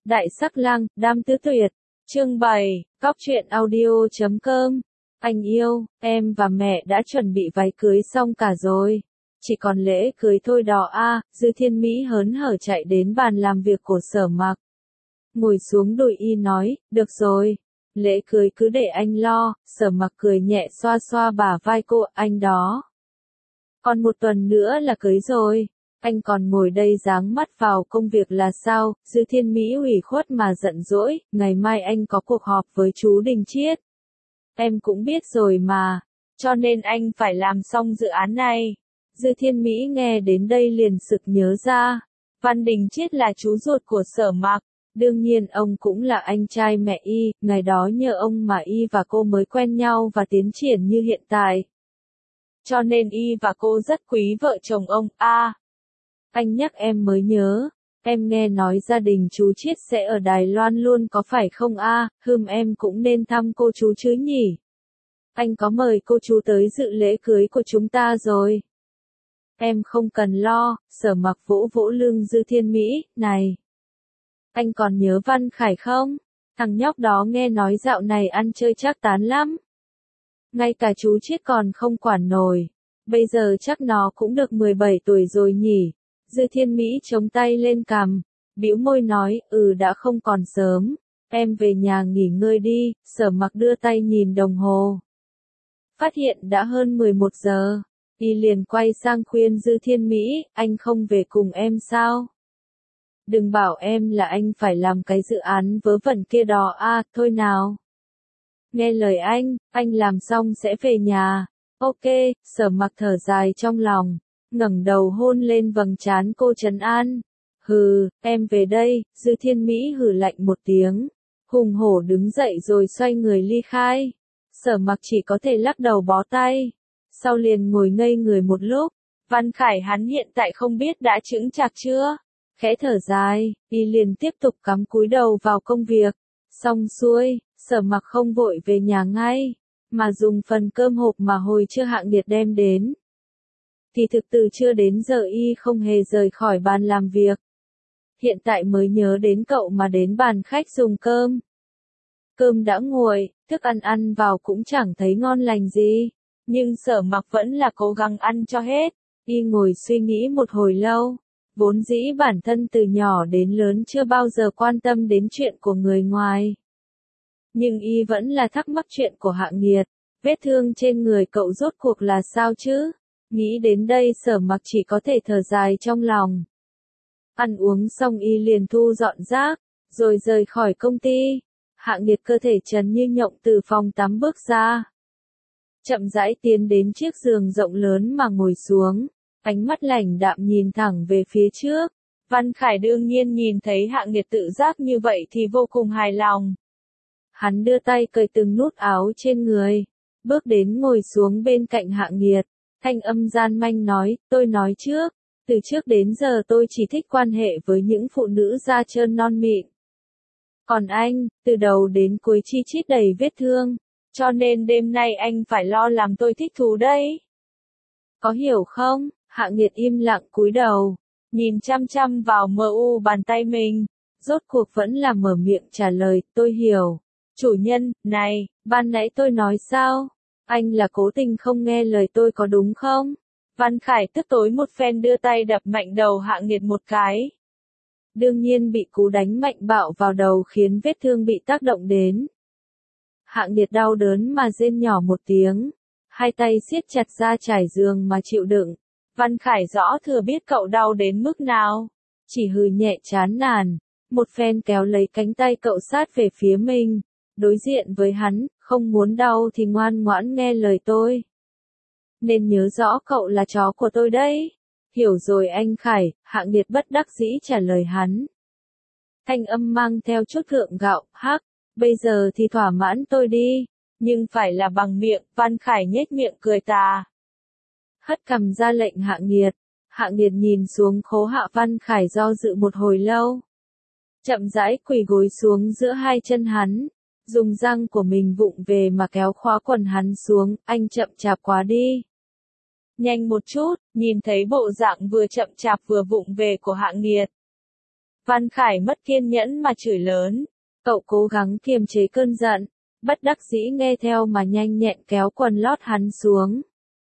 Đại sắc lang, đam tứ tuyệt. Chương 7, Cóc truyện audio.com. Anh yêu, em và mẹ đã chuẩn bị váy cưới xong cả rồi. Chỉ còn lễ cưới thôi đó a. Dư Thiên Mỹ hớn hở chạy đến bàn làm việc của Sở Mặc. Ngồi xuống đùi y nói, được rồi. Lễ cưới cứ để anh lo. Sở Mặc cười nhẹ xoa xoa bả vai cô, anh đó. Còn một tuần nữa là cưới rồi. Anh còn ngồi đây dáng mắt vào công việc là sao? Dư Thiên Mỹ ủy khuất mà giận dỗi, ngày mai anh có cuộc họp với chú Đình Chiết. Em cũng biết rồi mà, cho nên anh phải làm xong dự án này. Dư Thiên Mỹ nghe đến đây liền sực nhớ ra, Văn Đình Chiết là chú ruột của Sở Mặc, đương nhiên ông cũng là anh trai mẹ y, ngày đó nhờ ông mà y và cô mới quen nhau và tiến triển như hiện tại. Cho nên y và cô rất quý vợ chồng ông a. Anh nhắc em mới nhớ, em nghe nói gia đình chú Chiết sẽ ở Đài Loan luôn có phải không a? Em cũng nên thăm cô chú chứ nhỉ? Anh có mời cô chú tới dự lễ cưới của chúng ta rồi. Em không cần lo. Sở Mặc vỗ vỗ lưng Dư Thiên Mỹ, này. Anh còn nhớ Văn Khải không? Thằng nhóc đó nghe nói dạo này ăn chơi chắc tán lắm. Ngay cả chú Chiết còn không quản nổi. Bây giờ chắc nó cũng được 17 tuổi rồi nhỉ? Dư Thiên Mỹ chống tay lên cằm, bĩu môi nói, đã không còn sớm, em về nhà nghỉ ngơi đi. Sở Mặc đưa tay nhìn đồng hồ. Phát hiện đã hơn 11 giờ, y liền quay sang khuyên Dư Thiên Mỹ, anh không về cùng em sao? Đừng bảo em là anh phải làm cái dự án vớ vẩn kia đó a, thôi nào. Nghe lời anh làm xong sẽ về nhà. Ok. Sở Mặc thở dài trong lòng, ngẩng đầu hôn lên vầng trán cô trấn an. Em về đây. Dư Thiên Mỹ hừ lạnh một tiếng, hùng hổ đứng dậy rồi xoay người ly khai. Sở Mặc chỉ có thể lắc đầu bó tay, sau liền ngồi ngây người một lúc. Văn Khải hắn hiện tại không biết đã chững chạc chưa? Khẽ thở dài, y liền tiếp tục cắm cúi đầu vào công việc. Xong xuôi, Sở Mặc không vội về nhà ngay, mà dùng phần cơm hộp mà hồi trưa Hạng Điệt đem đến. Thì thực từ chưa đến giờ y không hề rời khỏi bàn làm việc. Hiện tại mới nhớ đến cậu mà đến bàn khách dùng cơm. Cơm đã nguội, thức ăn vào cũng chẳng thấy ngon lành gì. Nhưng Sở Mặc vẫn là cố gắng ăn cho hết. Y ngồi suy nghĩ một hồi lâu. Vốn dĩ bản thân từ nhỏ đến lớn chưa bao giờ quan tâm đến chuyện của người ngoài. Nhưng y vẫn là thắc mắc chuyện của Hạng Nghiệt. Vết thương trên người cậu rốt cuộc là sao chứ? Nghĩ đến đây Sở Mặc chỉ có thể thở dài trong lòng. Ăn uống xong y liền thu dọn rác, rồi rời khỏi công ty. Hạng Nghiệt cơ thể trần như nhộng từ phòng tắm bước ra. Chậm rãi tiến đến chiếc giường rộng lớn mà ngồi xuống, ánh mắt lạnh đạm nhìn thẳng về phía trước. Văn Khải đương nhiên nhìn thấy Hạng Nghiệt tự giác như vậy thì vô cùng hài lòng. Hắn đưa tay cởi từng nút áo trên người, bước đến ngồi xuống bên cạnh Hạng Nghiệt, thanh âm gian manh nói, tôi nói trước, từ trước đến giờ tôi chỉ thích quan hệ với những phụ nữ da trơn non mịn. Còn anh, từ đầu đến cuối chi chít đầy vết thương, cho nên đêm nay anh phải lo làm tôi thích thú đấy. Có hiểu không? Hạng Nghiệt im lặng cúi đầu, nhìn chăm chăm vào mờ u bàn tay mình, rốt cuộc vẫn là mở miệng trả lời, tôi hiểu. Chủ nhân, này, ban nãy tôi nói sao? Anh là cố tình không nghe lời tôi có đúng không? Văn Khải tức tối một phen đưa tay đập mạnh đầu Hạng Nghiệt một cái. Đương nhiên bị cú đánh mạnh bạo vào đầu khiến vết thương bị tác động đến. Hạng Nghiệt đau đớn mà rên nhỏ một tiếng, hai tay siết chặt ra trải giường mà chịu đựng. Văn Khải rõ thừa biết cậu đau đến mức nào, chỉ hừ nhẹ chán nản, một phen kéo lấy cánh tay cậu sát về phía mình, đối diện với hắn, không muốn đau thì ngoan ngoãn nghe lời tôi. Nên nhớ rõ cậu là chó của tôi đấy. Hiểu rồi anh Khải. Hạng Nghiệt bất đắc dĩ trả lời hắn. Thanh âm mang theo chút gượng gạo, bây giờ thì thỏa mãn tôi đi, nhưng phải là bằng miệng. Văn Khải nhếch miệng cười tà, hất cằm ra lệnh Hạng Nghiệt. Hạng Nghiệt nhìn xuống khố hạ. Văn Khải do dự một hồi lâu, chậm rãi quỳ gối xuống giữa hai chân hắn, dùng răng của mình vụng về mà kéo khóa quần hắn xuống. Anh chậm chạp quá đi. Nhanh một chút. Nhìn thấy bộ dạng vừa chậm chạp vừa vụng về của Hạng Nghiệt, Văn Khải mất kiên nhẫn mà chửi lớn. Cậu cố gắng kiềm chế cơn giận, bất đắc dĩ nghe theo mà nhanh nhẹn kéo quần lót hắn xuống.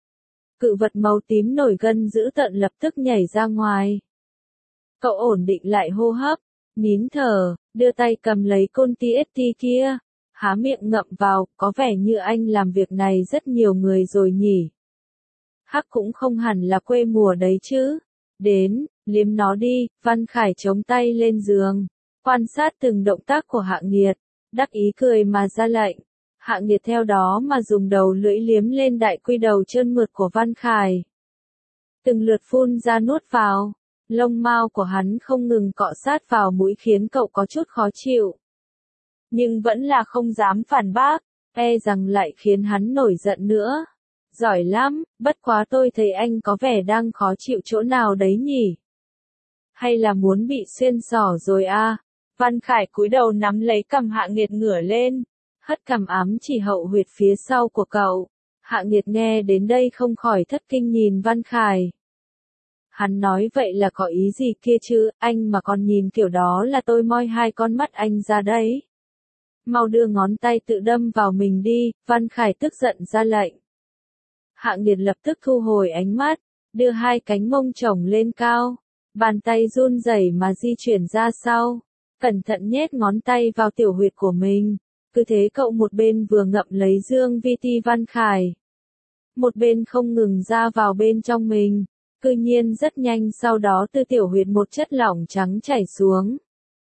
Cự vật màu tím nổi gân dữ tợn lập tức nhảy ra ngoài. Cậu ổn định lại hô hấp, nín thở, đưa tay cầm lấy côn TXT kia, há miệng ngậm vào, có vẻ như anh làm việc này rất nhiều người rồi nhỉ. Hắc cũng không hẳn là quê mùa đấy chứ. Đến, liếm nó đi. Văn Khải chống tay lên giường, quan sát từng động tác của Hạ Nghiệt, đắc ý cười mà ra lệnh. Hạ Nghiệt theo đó mà dùng đầu lưỡi liếm lên đại quy đầu trơn mượt của Văn Khải. Từng lượt phun ra nuốt vào, lông mao của hắn không ngừng cọ sát vào mũi khiến cậu có chút khó chịu. Nhưng vẫn là không dám phản bác, e rằng lại khiến hắn nổi giận nữa. Giỏi lắm, bất quá tôi thấy anh có vẻ đang khó chịu chỗ nào đấy nhỉ? Hay là muốn bị xuyên xỏ rồi à? Văn Khải cúi đầu nắm lấy cằm Hạ Nghiệt ngửa lên, hất cằm ám chỉ hậu huyệt phía sau của cậu. Hạ Nghiệt nghe đến đây không khỏi thất kinh nhìn Văn Khải. Hắn nói vậy là có ý gì kia chứ, anh mà còn nhìn kiểu đó là tôi moi hai con mắt anh ra đấy. Mau đưa ngón tay tự đâm vào mình đi, Văn Khải tức giận ra lệnh. Hạ Nghiệt lập tức thu hồi ánh mắt, đưa hai cánh mông chồng lên cao, bàn tay run rẩy mà di chuyển ra sau, cẩn thận nhét ngón tay vào tiểu huyệt của mình. Cứ thế cậu một bên vừa ngậm lấy dương VT Văn Khải, một bên không ngừng ra vào bên trong mình. Cư nhiên rất nhanh sau đó từ tiểu huyệt một chất lỏng trắng chảy xuống.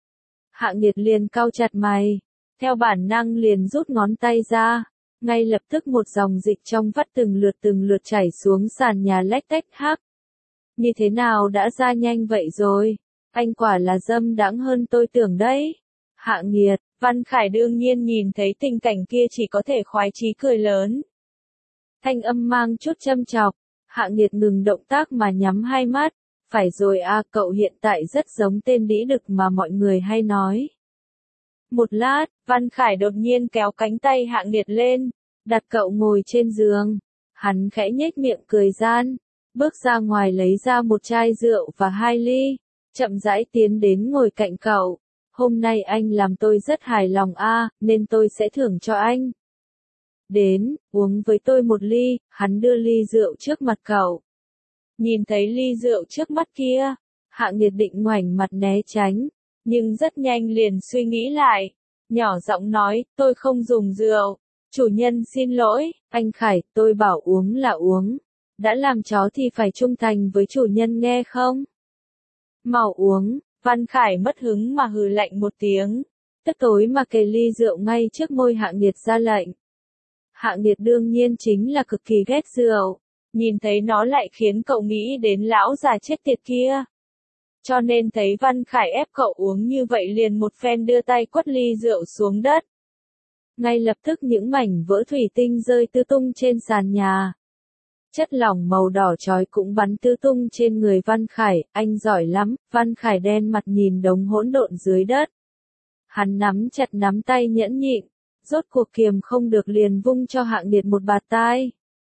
Hạ Nghiệt liền cau chặt mày, theo bản năng liền rút ngón tay ra, ngay lập tức một dòng dịch trong vắt từng lượt chảy xuống sàn nhà lách tách hắc. Như thế nào đã ra nhanh vậy rồi? Anh quả là dâm đãng hơn tôi tưởng đấy. Hạ Nghiệt, Văn Khải đương nhiên nhìn thấy tình cảnh kia chỉ có thể khoái chí cười lớn. Thanh âm mang chút châm chọc. Hạ Nghiệt ngừng động tác mà nhắm hai mắt. Phải rồi à, cậu hiện tại rất giống tên đĩ đực mà mọi người hay nói. Một lát, Văn Khải đột nhiên kéo cánh tay Hạ Nghiệt lên, đặt cậu ngồi trên giường. Hắn khẽ nhếch miệng cười gian, bước ra ngoài lấy ra một chai rượu và 2 ly, chậm rãi tiến đến ngồi cạnh cậu. Hôm nay anh làm tôi rất hài lòng a, nên tôi sẽ thưởng cho anh. Đến, uống với tôi một ly. Hắn đưa ly rượu trước mặt cậu. Nhìn thấy ly rượu trước mắt kia, Hạ Nghiệt định ngoảnh mặt né tránh, nhưng rất nhanh liền suy nghĩ lại, nhỏ giọng nói, tôi không dùng rượu. Chủ nhân xin lỗi, anh Khải, tôi bảo uống là uống. Đã làm chó thì phải trung thành với chủ nhân nghe không? Mau uống. Văn Khải mất hứng mà hừ lạnh một tiếng, tức tối mà kề ly rượu ngay trước môi Hạ Nghiệt ra lệnh. Hạ Nghiệt đương nhiên chính là cực kỳ ghét rượu, nhìn thấy nó lại khiến cậu nghĩ đến lão già chết tiệt kia. Cho nên thấy Văn Khải ép cậu uống như vậy liền một phen đưa tay quất ly rượu xuống đất. Ngay lập tức những mảnh vỡ thủy tinh rơi tứ tung trên sàn nhà. Chất lỏng màu đỏ chói cũng bắn tứ tung trên người Văn Khải, anh giỏi lắm. Văn Khải đen mặt nhìn đống hỗn độn dưới đất. Hắn nắm chặt nắm tay nhẫn nhịn, rốt cuộc kiềm không được liền vung cho Hạ Nghiệt một bạt tai.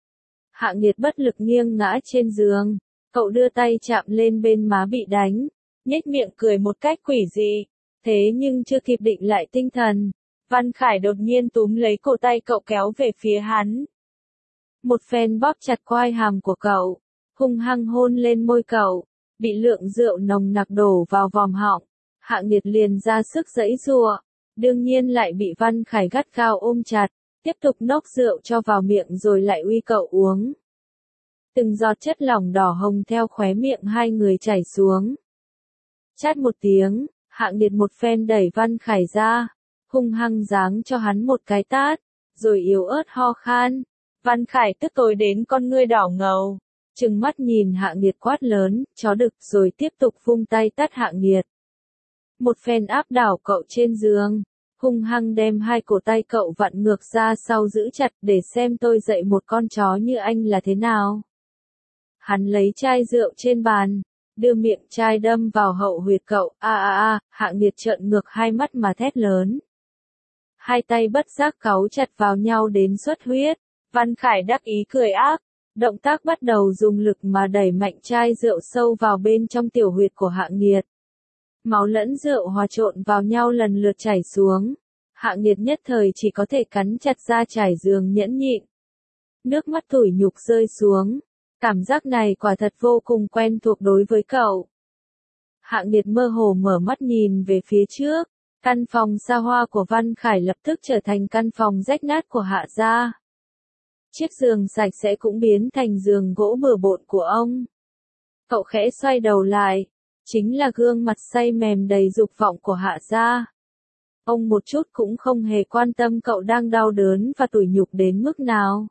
Hạ Nghiệt bất lực nghiêng ngã trên giường, cậu đưa tay chạm lên bên má bị đánh, nhếch miệng cười một cách quỷ dị. Thế nhưng chưa kịp định lại tinh thần, Văn Khải đột nhiên túm lấy cổ tay cậu kéo về phía hắn. Một phen bóp chặt quai hàm của cậu, hung hăng hôn lên môi cậu, bị lượng rượu nồng nặc đổ vào vòm họng. Hạ Nghiệt liền ra sức giãy giụa, đương nhiên lại bị Văn Khải gắt gao ôm chặt, tiếp tục nốc rượu cho vào miệng rồi lại uy cậu uống. Từng giọt chất lỏng đỏ hồng theo khóe miệng hai người chảy xuống. Chát một tiếng, Hạ Nghiệt một phen đẩy Văn Khải ra, hung hăng giáng cho hắn một cái tát, rồi yếu ớt ho khan. Văn Khải tức tối đến con ngươi đỏ ngầu, trừng mắt nhìn Hạ Nghiệt quát lớn, chó đực, rồi tiếp tục vung tay tát Hạ Nghiệt. Một phen áp đảo cậu trên giường, hung hăng đem hai cổ tay cậu vặn ngược ra sau giữ chặt để xem tôi dạy một con chó như anh là thế nào. Hắn lấy chai rượu trên bàn, đưa miệng chai đâm vào hậu huyệt cậu, Hạ Nghiệt trợn ngược hai mắt mà thét lớn. Hai tay bất giác cáu chặt vào nhau đến xuất huyết. Văn Khải đắc ý cười ác, động tác bắt đầu dùng lực mà đẩy mạnh chai rượu sâu vào bên trong tiểu huyệt của Hạ Nghiệt. Máu lẫn rượu hòa trộn vào nhau lần lượt chảy xuống. Hạ Nghiệt nhất thời chỉ có thể cắn chặt da trải giường nhẫn nhịn. Nước mắt tủi nhục rơi xuống. Cảm giác này quả thật vô cùng quen thuộc đối với cậu. Hạ Nghiệt mơ hồ mở mắt nhìn về phía trước. Căn phòng xa hoa của Văn Khải lập tức trở thành căn phòng rách nát của Hạ gia. Chiếc giường sạch sẽ cũng biến thành giường gỗ bừa bộn của ông. Cậu khẽ xoay đầu lại. Chính là gương mặt say mềm đầy dục vọng của Hạ gia. Ông một chút cũng không hề quan tâm cậu đang đau đớn và tủi nhục đến mức nào.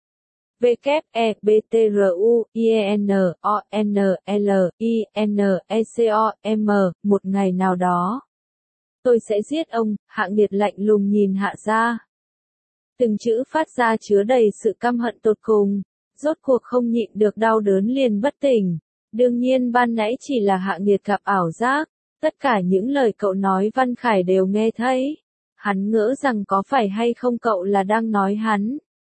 WEBTRUINONLINECOM, một ngày nào đó. Tôi sẽ giết ông, Hạ Nghiệt lạnh lùng nhìn Hạ gia. Từng chữ phát ra chứa đầy sự căm hận tột cùng, rốt cuộc không nhịn được đau đớn liền bất tỉnh. Đương nhiên ban nãy chỉ là Hạ Nghiệt gặp ảo giác, tất cả những lời cậu nói Văn Khải đều nghe thấy. Hắn ngỡ rằng có phải hay không cậu là đang nói hắn.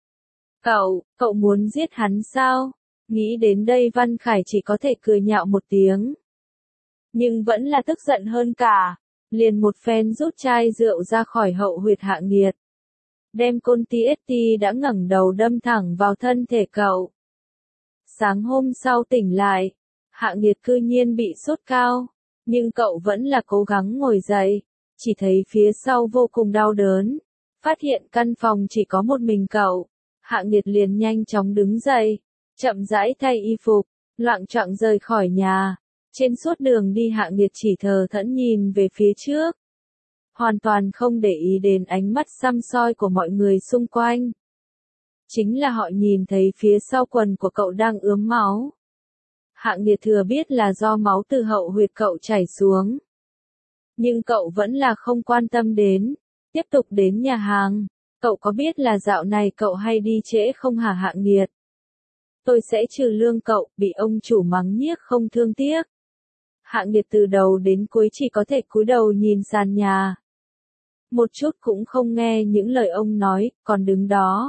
Cậu muốn giết hắn sao? Nghĩ đến đây Văn Khải chỉ có thể cười nhạo một tiếng. Nhưng vẫn là tức giận hơn cả, liền một phen rút chai rượu ra khỏi hậu huyệt Hạ Nghiệt. Đem côn TST đã ngẩng đầu đâm thẳng vào thân thể cậu. Sáng hôm sau tỉnh lại, Hạ Nghiệt cư nhiên bị sốt cao, nhưng cậu vẫn là cố gắng ngồi dậy, chỉ thấy phía sau vô cùng đau đớn. Phát hiện căn phòng chỉ có một mình cậu, Hạ Nghiệt liền nhanh chóng đứng dậy, chậm rãi thay y phục, loạng choạng rời khỏi nhà. Trên suốt đường đi Hạ Nghiệt chỉ thờ thẫn nhìn về phía trước. Hoàn toàn không để ý đến ánh mắt săm soi của mọi người xung quanh. Chính là họ nhìn thấy phía sau quần của cậu đang ướm máu. Hạ Nghiệt thừa biết là do máu từ hậu huyệt cậu chảy xuống. Nhưng cậu vẫn là không quan tâm đến, tiếp tục đến nhà hàng. Cậu có biết là dạo này cậu hay đi trễ không hả Hạ Nghiệt? Tôi sẽ trừ lương cậu, bị ông chủ mắng nhiếc không thương tiếc. Hạ Nghiệt từ đầu đến cuối chỉ có thể cúi đầu nhìn sàn nhà. Một chút cũng không nghe những lời ông nói, còn đứng đó.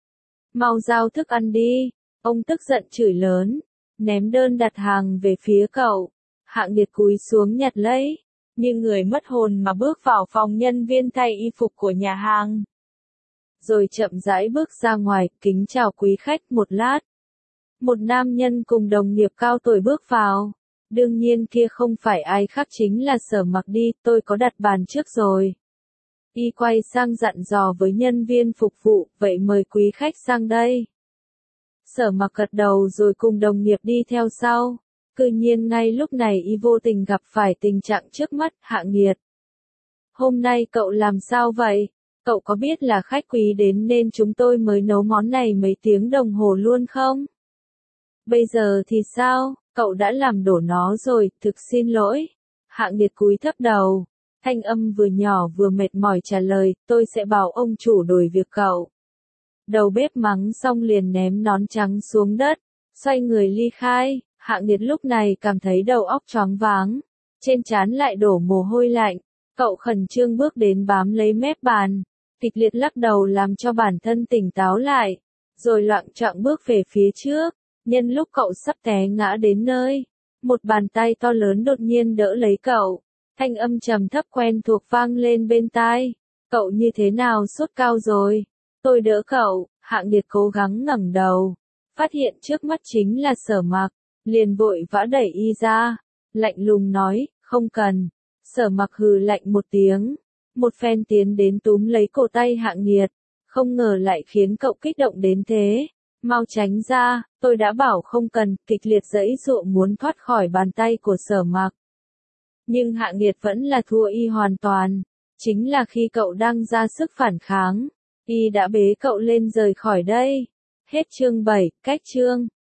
Mau giao thức ăn đi, ông tức giận chửi lớn, ném đơn đặt hàng về phía cậu. Hạ Nghiệt cúi xuống nhặt lấy, như người mất hồn mà bước vào phòng nhân viên thay y phục của nhà hàng. Rồi chậm rãi bước ra ngoài, kính chào quý khách một lát. Một nam nhân cùng đồng nghiệp cao tuổi bước vào. Đương nhiên kia không phải ai khác chính là Sở Mặc đi, tôi có đặt bàn trước rồi. Y quay sang dặn dò với nhân viên phục vụ, vậy mời quý khách sang đây. Sở Mặc gật đầu rồi cùng đồng nghiệp đi theo sau. Cư nhiên ngay lúc này y vô tình gặp phải tình trạng trước mắt, Hạ Nghiệt. Hôm nay cậu làm sao vậy? Cậu có biết là khách quý đến nên chúng tôi mới nấu món này mấy tiếng đồng hồ luôn không? Bây giờ thì sao? Cậu đã làm đổ nó rồi, thực xin lỗi. Hạ Nghiệt cúi thấp đầu. Thanh âm vừa nhỏ vừa mệt mỏi trả lời, tôi sẽ bảo ông chủ đổi việc cậu. Đầu bếp mắng xong liền ném nón trắng xuống đất, xoay người ly khai. Hạ Nghiệt lúc này cảm thấy đầu óc choáng váng, trên trán lại đổ mồ hôi lạnh. Cậu khẩn trương bước đến bám lấy mép bàn, kịch liệt lắc đầu làm cho bản thân tỉnh táo lại, rồi loạng choạng bước về phía trước. Nhân lúc cậu sắp té ngã đến nơi, một bàn tay to lớn đột nhiên đỡ lấy cậu. Thanh âm trầm thấp quen thuộc vang lên bên tai. Cậu như thế nào, sốt cao rồi? Tôi đỡ cậu. Hạ Nghiệt cố gắng ngẩng đầu, phát hiện trước mắt chính là Sở Mặc, liền vội vã đẩy y ra, lạnh lùng nói, không cần. Sở Mặc hừ lạnh một tiếng, một phen tiến đến túm lấy cổ tay Hạ Nghiệt, không ngờ lại khiến cậu kích động đến thế. Mau tránh ra, tôi đã bảo không cần, kịch liệt giãy giụa muốn thoát khỏi bàn tay của Sở Mặc. Nhưng Hạ Nghiệt vẫn là thua y hoàn toàn, chính là khi cậu đang ra sức phản kháng, y đã bế cậu lên rời khỏi đây. Hết chương 7, cách chương.